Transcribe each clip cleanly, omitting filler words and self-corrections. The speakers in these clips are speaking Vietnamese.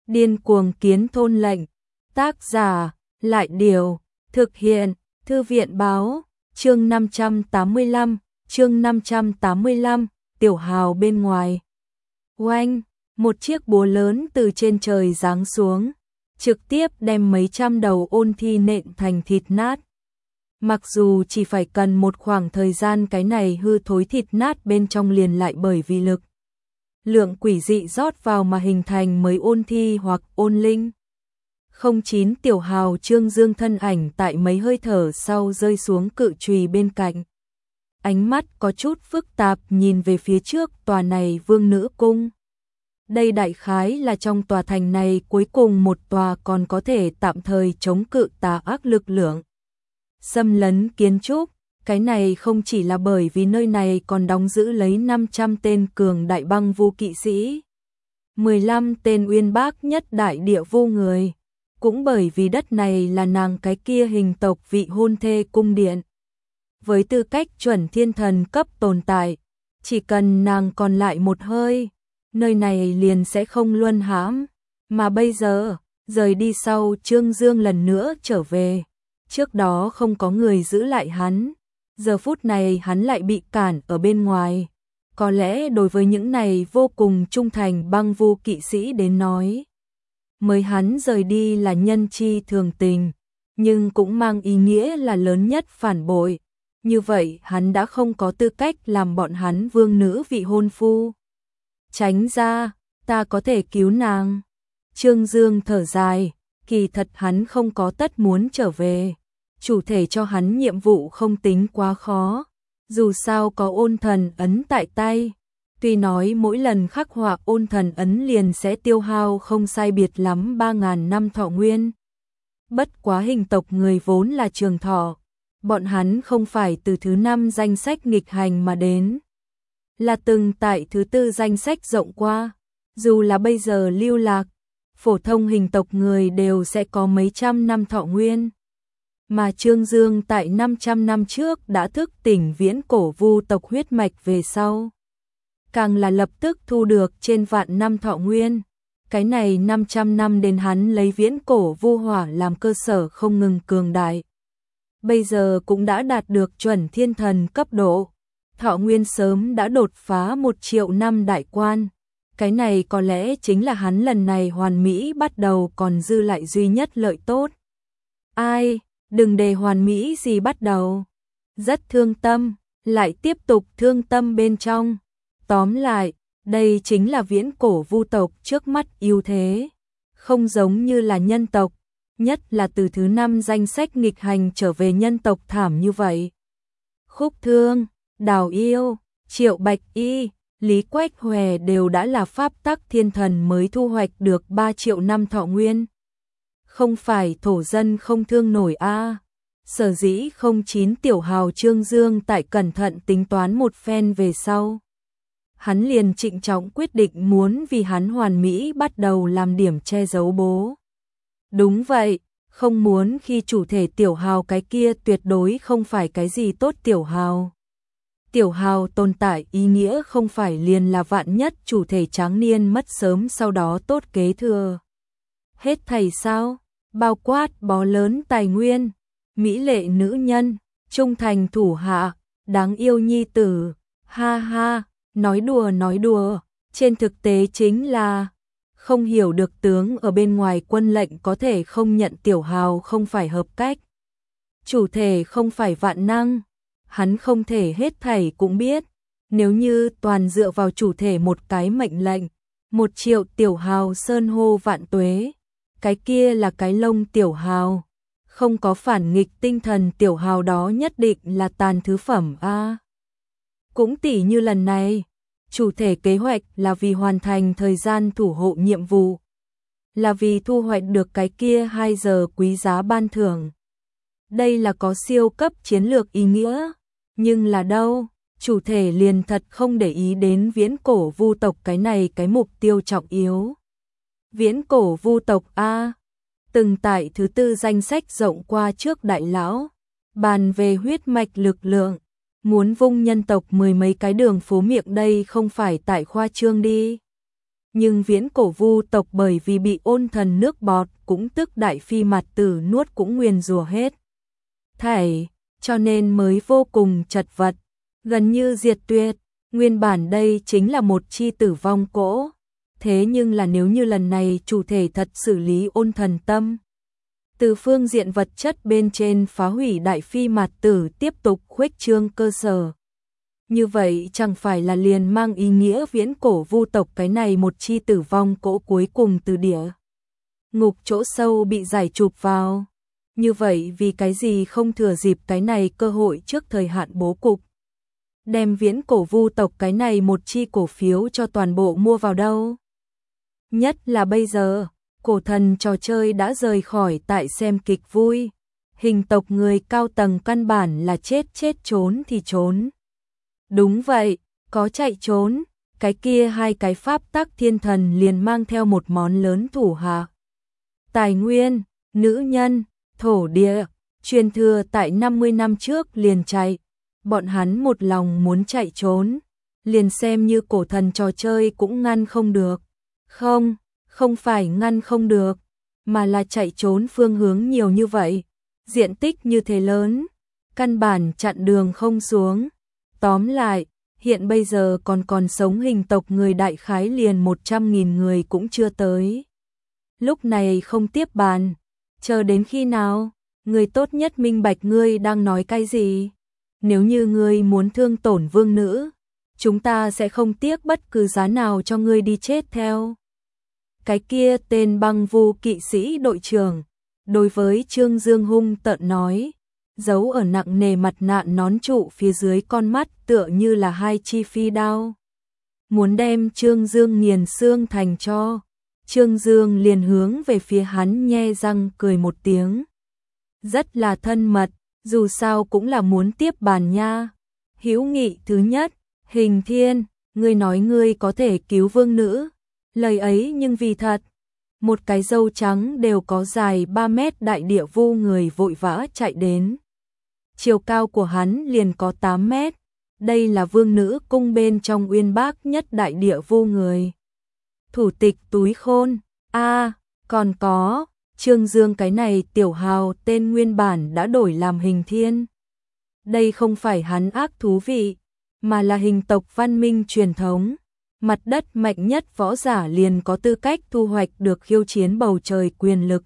Điên cuồng kiến thôn lệnh. Tác giả, Lại Điều. Thực hiện, Thư viện báo. Chương 585, chương 585, Tiểu Hào bên ngoài. Oanh, một chiếc búa lớn từ trên trời giáng xuống, trực tiếp đem mấy trăm đầu ôn thi nện thành thịt nát. Mặc dù chỉ phải cần một khoảng thời gian, cái này hư thối thịt nát bên trong liền lại bởi vì lực lượng quỷ dị rót vào mà hình thành mới ôn thi hoặc ôn linh. 09 Tiểu Hào Trương Dương thân ảnh tại mấy hơi thở sau rơi xuống cự chùy bên cạnh. Ánh mắt có chút phức tạp nhìn về phía trước tòa này Vương Nữ Cung. Đây đại khái là trong tòa thành này cuối cùng một tòa còn có thể tạm thời chống cự tà ác lực lượng xâm lấn kiến trúc. Cái này không chỉ là bởi vì nơi này còn đóng giữ lấy 500 tên cường đại băng vu kỵ sĩ, 15 tên uyên bác nhất đại địa vu người, cũng bởi vì đất này là nàng cái kia hình tộc vị hôn thê cung điện. Với tư cách chuẩn thiên thần cấp tồn tại, chỉ cần nàng còn lại một hơi, nơi này liền sẽ không luân hãm. Mà bây giờ, rời đi sau Trương Dương lần nữa trở về. Trước đó không có người giữ lại hắn, giờ phút này hắn lại bị cản ở bên ngoài. Có lẽ đối với những này vô cùng trung thành băng vu kỵ sĩ đến nói, mới hắn rời đi là nhân chi thường tình, nhưng cũng mang ý nghĩa là lớn nhất phản bội. Như vậy hắn đã không có tư cách làm bọn hắn vương nữ vị hôn phu. Tránh ra, ta có thể cứu nàng. Trương Dương thở dài, kỳ thật hắn không có tất muốn trở về. Chủ thể cho hắn nhiệm vụ không tính quá khó, dù sao có ôn thần ấn tại tay. Tuy nói mỗi lần khắc họa ôn thần ấn liền sẽ tiêu hao không sai biệt lắm 3.000 năm thọ nguyên. Bất quá hình tộc người vốn là trường thọ, bọn hắn không phải từ thứ 5 danh sách nghịch hành mà đến, là từng tại thứ 4 danh sách rộng qua. Dù là bây giờ lưu lạc, phổ thông hình tộc người đều sẽ có mấy trăm năm thọ nguyên. Mà Trương Dương tại 500 năm trước đã thức tỉnh viễn cổ vu tộc huyết mạch về sau, càng là lập tức thu được trên vạn năm thọ nguyên. Cái này 500 năm đến hắn lấy viễn cổ vu hỏa làm cơ sở không ngừng cường đại. Bây giờ cũng đã đạt được chuẩn thiên thần cấp độ, thọ nguyên sớm đã đột phá 1 triệu năm đại quan. Cái này có lẽ chính là hắn lần này hoàn mỹ bắt đầu còn dư lại duy nhất lợi tốt. Ai, đừng để hoàn mỹ gì bắt đầu. Rất thương tâm, lại tiếp tục thương tâm bên trong. Tóm lại, đây chính là viễn cổ vu tộc trước mắt ưu thế. Không giống như là nhân tộc, nhất là từ thứ 5 danh sách nghịch hành trở về nhân tộc thảm như vậy. Khúc Thương, Đào Yêu, Triệu Bạch Y, Lý Quách Hòe đều đã là pháp tắc thiên thần mới thu hoạch được 3 triệu năm thọ nguyên. Không phải thổ dân không thương nổi a. Sở dĩ 09 Tiểu Hào Trương Dương tại cẩn thận tính toán một phen về sau, hắn liền trịnh trọng quyết định muốn vì hắn hoàn mỹ bắt đầu làm điểm che giấu bố. Đúng vậy, không muốn khi chủ thể Tiểu Hào cái kia tuyệt đối không phải cái gì tốt Tiểu Hào. Tiểu Hào tồn tại ý nghĩa không phải liền là vạn nhất chủ thể tráng niên mất sớm sau đó tốt kế thừa. Hết thảy sao? Bao quát bó lớn tài nguyên, mỹ lệ nữ nhân, trung thành thủ hạ, đáng yêu nhi tử. Ha ha, nói đùa, trên thực tế chính là không hiểu được tướng ở bên ngoài quân lệnh có thể không nhận Tiểu Hào không phải hợp cách. Chủ thể không phải vạn năng, hắn không thể hết thảy cũng biết. Nếu như toàn dựa vào chủ thể một cái mệnh lệnh, 1 triệu Tiểu Hào sơn hô vạn tuế, cái kia là cái lông Tiểu Hào. Không có phản nghịch tinh thần Tiểu Hào đó nhất định là tàn thứ phẩm a. Cũng tỉ như lần này, chủ thể kế hoạch là vì hoàn thành thời gian thủ hộ nhiệm vụ, là vì thu hoạch được cái kia 2 giờ quý giá ban thưởng. Đây là có siêu cấp chiến lược ý nghĩa, nhưng là đâu, chủ thể liền thật không để ý đến viễn cổ vu tộc cái này cái mục tiêu trọng yếu. Viễn cổ vu tộc a, từng tại thứ 4 danh sách rộng qua trước đại lão, bàn về huyết mạch lực lượng, muốn vung nhân tộc 10 mấy cái đường phố miệng đây không phải tại khoa trương đi. Nhưng viễn cổ vu tộc bởi vì bị ôn thần nước bọt cũng tức đại phi mặt tử nuốt cũng nguyền rủa hết thảy, cho nên mới vô cùng chật vật, gần như diệt tuyệt. Nguyên bản đây chính là một chi tử vong cỗ, thế nhưng là nếu như lần này chủ thể thật xử lý ôn thần tâm, từ phương diện vật chất bên trên phá hủy đại phi mạt tử tiếp tục khuếch trương cơ sở. Như vậy chẳng phải là liền mang ý nghĩa viễn cổ vu tộc cái này một chi tử vong cỗ cuối cùng từ địa ngục chỗ sâu bị giải chụp vào. Như vậy vì cái gì không thừa dịp cái này cơ hội trước thời hạn bố cục, đem viễn cổ vu tộc cái này một chi cổ phiếu cho toàn bộ mua vào đâu? Nhất là bây giờ, cổ thần trò chơi đã rời khỏi tại xem kịch vui, hình tộc người cao tầng căn bản là chết trốn thì trốn. Đúng vậy, có chạy trốn, cái kia hai cái pháp tắc thiên thần liền mang theo một món lớn thủ hạ. Tài nguyên, nữ nhân, thổ địa, truyền thừa tại 50 năm trước liền chạy, bọn hắn một lòng muốn chạy trốn, liền xem như cổ thần trò chơi cũng ngăn không được. Không phải ngăn không được, mà là chạy trốn phương hướng nhiều như vậy, diện tích như thế lớn, căn bản chặn đường không xuống. Tóm lại, hiện bây giờ còn sống hình tộc người đại khái liền 100.000 người cũng chưa tới. Lúc này không tiếp bàn, chờ đến khi nào, người tốt nhất minh bạch ngươi đang nói cái gì. Nếu như ngươi muốn thương tổn vương nữ, chúng ta sẽ không tiếc bất cứ giá nào cho ngươi đi chết theo. Cái kia tên băng vu kỵ sĩ đội trưởng, đối với Trương Dương hung tợn nói, giấu ở nặng nề mặt nạ nón trụ phía dưới con mắt tựa như là hai chi phi đao. Muốn đem Trương Dương nghiền xương thành cho. Trương Dương liền hướng về phía hắn nhe răng cười một tiếng. Rất là thân mật, dù sao cũng là muốn tiếp bàn nha. Hữu nghị thứ nhất, Hình Thiên, ngươi nói ngươi có thể cứu vương nữ. Lời ấy nhưng vì thật. Một cái râu trắng đều có dài 3 mét đại địa vu người vội vã chạy đến. Chiều cao của hắn liền có 8 mét. Đây là vương nữ cung bên trong uyên bác nhất đại địa vu người. Thủ tịch túi khôn. Còn có, Trương Dương cái này tiểu hào tên nguyên bản đã đổi làm Hình Thiên. Đây không phải hắn ác thú vị, mà là hình tộc văn minh truyền thống. Mặt đất mạnh nhất võ giả liền có tư cách thu hoạch được khiêu chiến bầu trời quyền lực.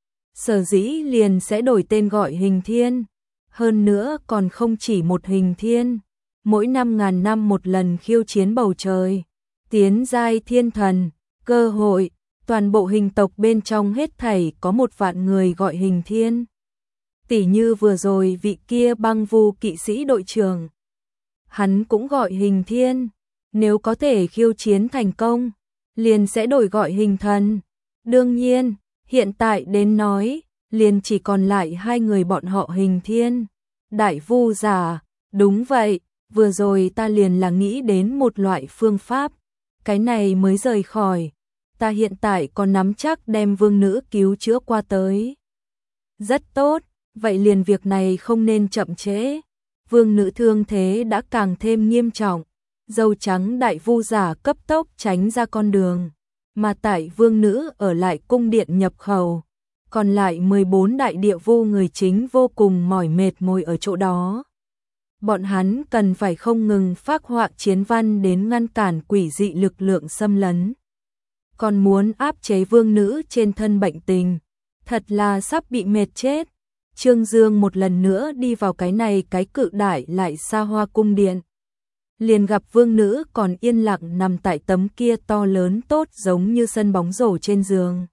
Sở dĩ liền sẽ đổi tên gọi Hình Thiên. Hơn nữa còn không chỉ một Hình Thiên. Mỗi 5.000 năm một lần khiêu chiến bầu trời. Tiến giai thiên thần, cơ hội, toàn bộ hình tộc bên trong hết thảy có 1 vạn người gọi Hình Thiên. Tỉ như vừa rồi vị kia băng vu kỵ sĩ đội trưởng. Hắn cũng gọi Hình Thiên. Nếu có thể khiêu chiến thành công, liền sẽ đổi gọi Hình Thần. Đương nhiên, hiện tại đến nói, liền chỉ còn lại 2 người bọn họ Hình Thiên. Đại vu giả, đúng vậy, vừa rồi ta liền là nghĩ đến một loại phương pháp. Cái này mới rời khỏi, ta hiện tại còn nắm chắc đem vương nữ cứu chữa qua tới. Rất tốt, vậy liền việc này không nên chậm trễ. Vương nữ thương thế đã càng thêm nghiêm trọng. Dâu trắng đại vu giả cấp tốc tránh ra con đường, mà tại vương nữ ở lại cung điện nhập khẩu, còn lại 14 đại địa vu người chính vô cùng mỏi mệt ngồi ở chỗ đó. Bọn hắn cần phải không ngừng phác họa chiến văn đến ngăn cản quỷ dị lực lượng xâm lấn. Còn muốn áp chế vương nữ trên thân bệnh tình, thật là sắp bị mệt chết. Trương Dương một lần nữa đi vào cái này cái cự đại lại xa hoa cung điện. Liền gặp vương nữ còn yên lặng nằm tại tấm kia to lớn tốt giống như sân bóng rổ trên giường.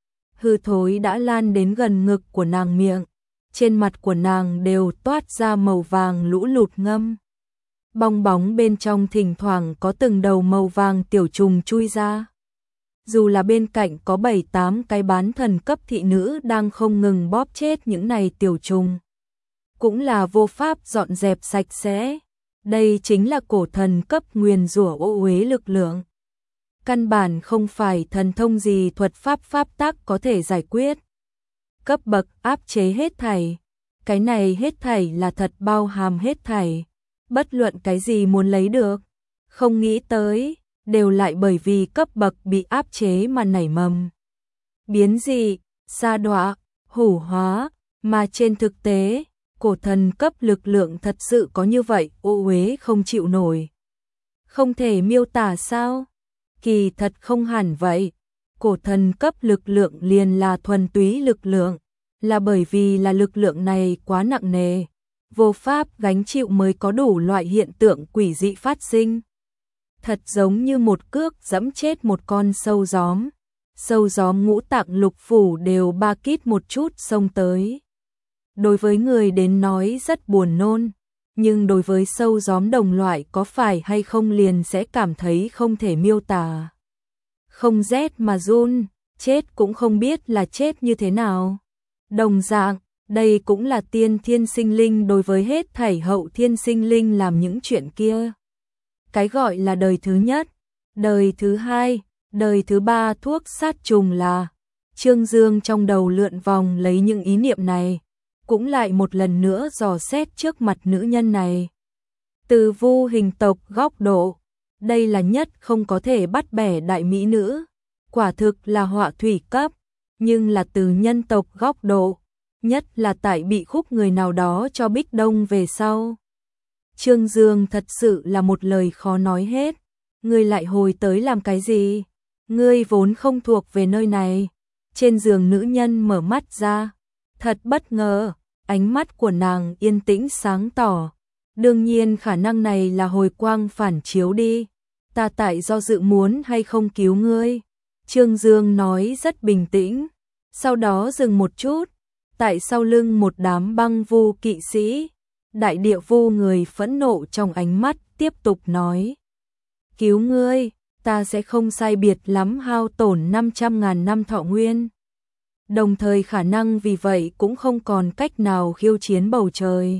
Hư thối đã lan đến gần ngực của nàng miệng, trên mặt của nàng đều toát ra màu vàng lũ lụt ngâm. Bong bóng bên trong thỉnh thoảng có từng đầu màu vàng tiểu trùng chui ra. Dù là bên cạnh có 7-8 cái bán thần cấp thị nữ đang không ngừng bóp chết những này tiểu trùng, cũng là vô pháp dọn dẹp sạch sẽ. Đây chính là cổ thần cấp nguyền rủa ô uế lực lượng. Căn bản không phải thần thông gì thuật pháp tác có thể giải quyết. Cấp bậc áp chế hết thảy. Cái này hết thảy là thật bao hàm hết thảy. Bất luận cái gì muốn lấy được. Không nghĩ tới, đều lại bởi vì cấp bậc bị áp chế mà nảy mầm. Biến dị, sa đọa, hủ hóa, mà trên thực tế, cổ thần cấp lực lượng thật sự có như vậy, ô uế không chịu nổi. Không thể miêu tả sao? Kỳ thật không hẳn vậy. Cổ thần cấp lực lượng liền là thuần túy lực lượng, là bởi vì là lực lượng này quá nặng nề, vô pháp gánh chịu mới có đủ loại hiện tượng quỷ dị phát sinh. Thật giống như một cước giẫm chết một con sâu gióm. Sâu gióm ngũ tạng lục phủ đều ba kít một chút xông tới. Đối với người đến nói rất buồn nôn, nhưng đối với sâu gióm đồng loại có phải hay không liền sẽ cảm thấy không thể miêu tả. Không rét mà run, chết cũng không biết là chết như thế nào. Đồng dạng, đây cũng là tiên thiên sinh linh đối với hết thảy hậu thiên sinh linh làm những chuyện kia. Cái gọi là đời thứ nhất, đời thứ hai, đời thứ ba thuốc sát trùng là. Trương Dương trong đầu lượn vòng lấy những ý niệm này, cũng lại một lần nữa dò xét trước mặt nữ nhân này. Từ vô hình tộc góc độ, đây là nhất không có thể bắt bẻ đại mỹ nữ, quả thực là họa thủy cấp, nhưng là từ nhân tộc góc độ, nhất là tại bị khúc người nào đó cho Bích Đông về sau. Trương Dương thật sự là một lời khó nói hết, ngươi lại hồi tới làm cái gì? Ngươi vốn không thuộc về nơi này. Trên giường nữ nhân mở mắt ra, thật bất ngờ, ánh mắt của nàng yên tĩnh sáng tỏ. Đương nhiên khả năng này là hồi quang phản chiếu đi. Ta tại do dự muốn hay không cứu ngươi. Trương Dương nói rất bình tĩnh, sau đó dừng một chút, tại sau lưng một đám băng vu kỵ sĩ, đại địa vu người phẫn nộ trong ánh mắt tiếp tục nói. Cứu ngươi, ta sẽ không sai biệt lắm hao tổn 500.000 năm thọ nguyên. Đồng thời khả năng vì vậy cũng không còn cách nào khiêu chiến bầu trời.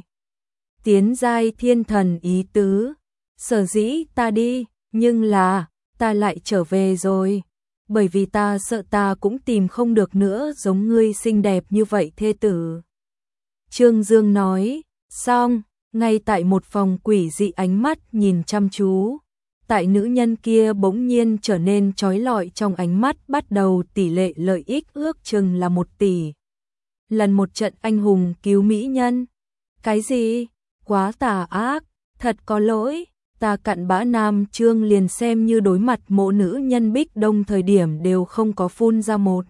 Tiến giai thiên thần ý tứ, sở dĩ ta đi, nhưng là, ta lại trở về rồi. Bởi vì ta sợ ta cũng tìm không được nữa giống ngươi xinh đẹp như vậy thê tử. Trương Dương nói, xong, ngay tại một phòng quỷ dị ánh mắt nhìn chăm chú. Tại nữ nhân kia bỗng nhiên trở nên chói lọi trong ánh mắt bắt đầu tỷ lệ lợi ích ước chừng là 1 tỷ. Lần một trận anh hùng cứu mỹ nhân. Cái gì? Quá tà ác, thật có lỗi. Ta cặn bã nam Trương liền xem như đối mặt mộ nữ nhân Bích Đông thời điểm đều không có phun ra một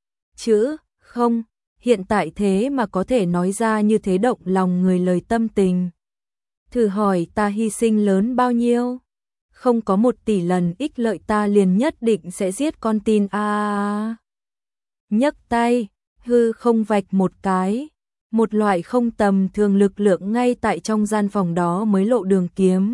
chữ, không, hiện tại thế mà có thể nói ra như thế động lòng người lời tâm tình. Thử hỏi ta hy sinh lớn bao nhiêu? Không có 1 tỷ lần ích lợi ta liền nhất định sẽ giết con tin a. Nhấc tay, hư không vạch một cái, một loại không tầm thường lực lượng ngay tại trong gian phòng đó mới lộ đường kiếm.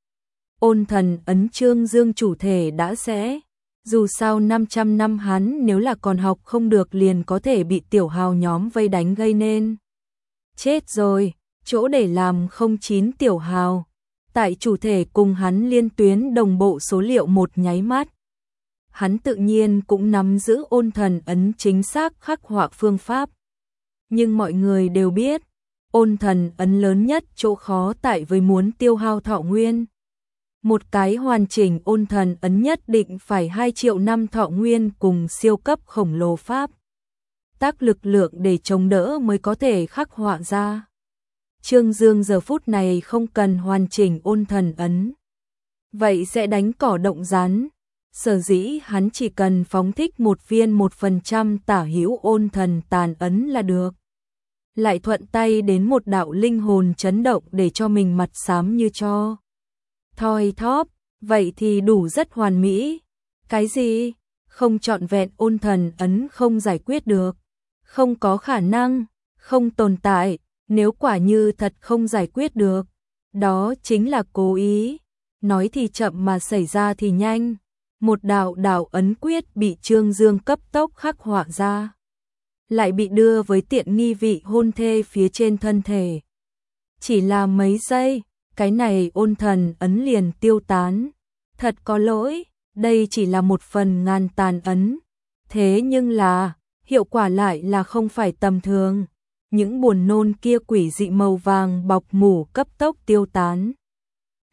Ôn thần ấn Trương Dương chủ thể đã sẽ, dù sao 500 năm hắn nếu là còn học không được liền có thể bị tiểu hào nhóm vây đánh gây nên. Chết rồi, chỗ để làm 09 tiểu hào. Tại chủ thể cùng hắn liên tuyến đồng bộ số liệu một nháy mắt. Hắn tự nhiên cũng nắm giữ ôn thần ấn chính xác khắc họa phương pháp. Nhưng mọi người đều biết, ôn thần ấn lớn nhất chỗ khó tại với muốn tiêu hao thọ nguyên. Một cái hoàn chỉnh ôn thần ấn nhất định phải 2 triệu năm thọ nguyên cùng siêu cấp khổng lồ pháp. Tác lực lượng để chống đỡ mới có thể khắc họa ra. Trương Dương giờ phút này không cần hoàn chỉnh ôn thần ấn. Vậy sẽ đánh cỏ động rắn. Sở dĩ hắn chỉ cần phóng thích 1 viên 1% tả hữu ôn thần tàn ấn là được. Lại thuận tay đến một đạo linh hồn chấn động để cho mình mặt xám như cho. Thoi thóp, vậy thì đủ rất hoàn mỹ. Cái gì? Không trọn vẹn ôn thần ấn không giải quyết được. Không có khả năng, không tồn tại. Nếu quả như thật không giải quyết được, đó chính là cố ý. Nói thì chậm mà xảy ra thì nhanh. Một đạo ấn quyết bị Trương Dương cấp tốc khắc họa ra. Lại bị đưa với tiện nghi vị hôn thê phía trên thân thể. Chỉ là mấy giây, cái này ôn thần ấn liền tiêu tán. Thật có lỗi, đây chỉ là 1 phần ngàn tàn ấn. Thế nhưng là, hiệu quả lại là không phải tầm thường. Những buồn nôn kia quỷ dị màu vàng bọc mủ cấp tốc tiêu tán.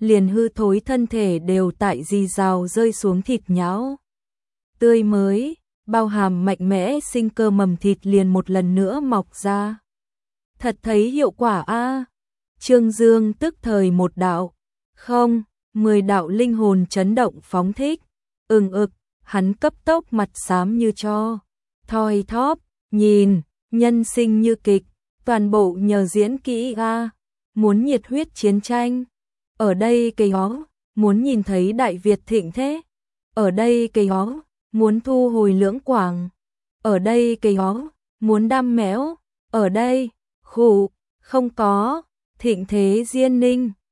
liền hư thối thân thể đều tại rì rào rơi xuống thịt nhão. Tươi mới, bao hàm mạnh mẽ sinh cơ mầm thịt liền một lần nữa mọc ra. Thật thấy hiệu quả a. Trương Dương tức thời một đạo, không, 10 đạo linh hồn chấn động phóng thích. Ực, hắn cấp tốc mặt xám như tro, thoi thóp, nhìn, nhân sinh như kịch, toàn bộ nhờ diễn kỹ a. Muốn nhiệt huyết chiến tranh, ở đây cây ó, muốn nhìn thấy Đại Việt thịnh thế, ở đây cây ó, muốn thu hồi Lưỡng Quảng, ở đây cây ó, muốn đam méo, ở đây, khụ, không có, thịnh thế Diên Ninh.